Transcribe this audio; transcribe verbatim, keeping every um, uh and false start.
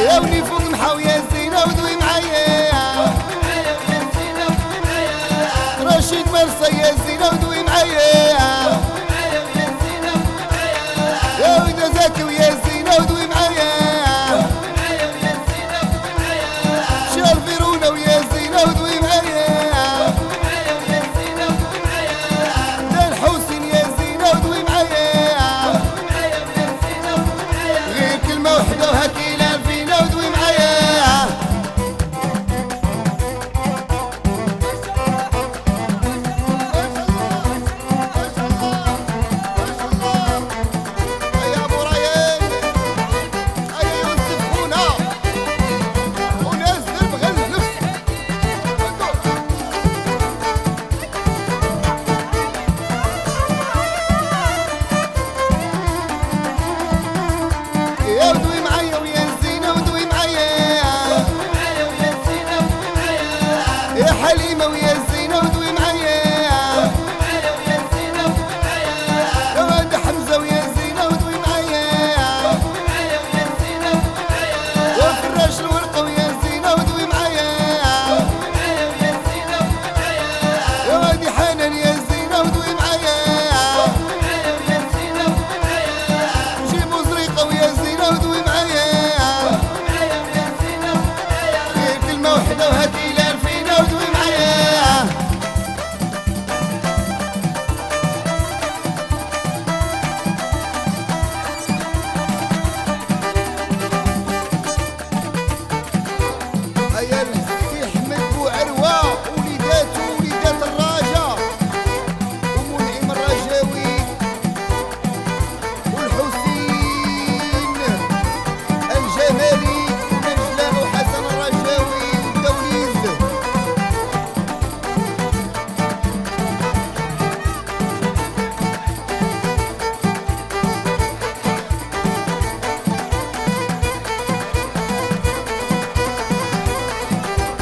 يا ولي فوق محاو يا زينة ودوي معايا رشيد مرسى يا زينة ودوي معايا يا ودا زكي ويا زينة ودوي معايا شال فيرونا ويا زينة ودوي معايا دان حسين يا زينة ودوي معايا غير كلمة وحدة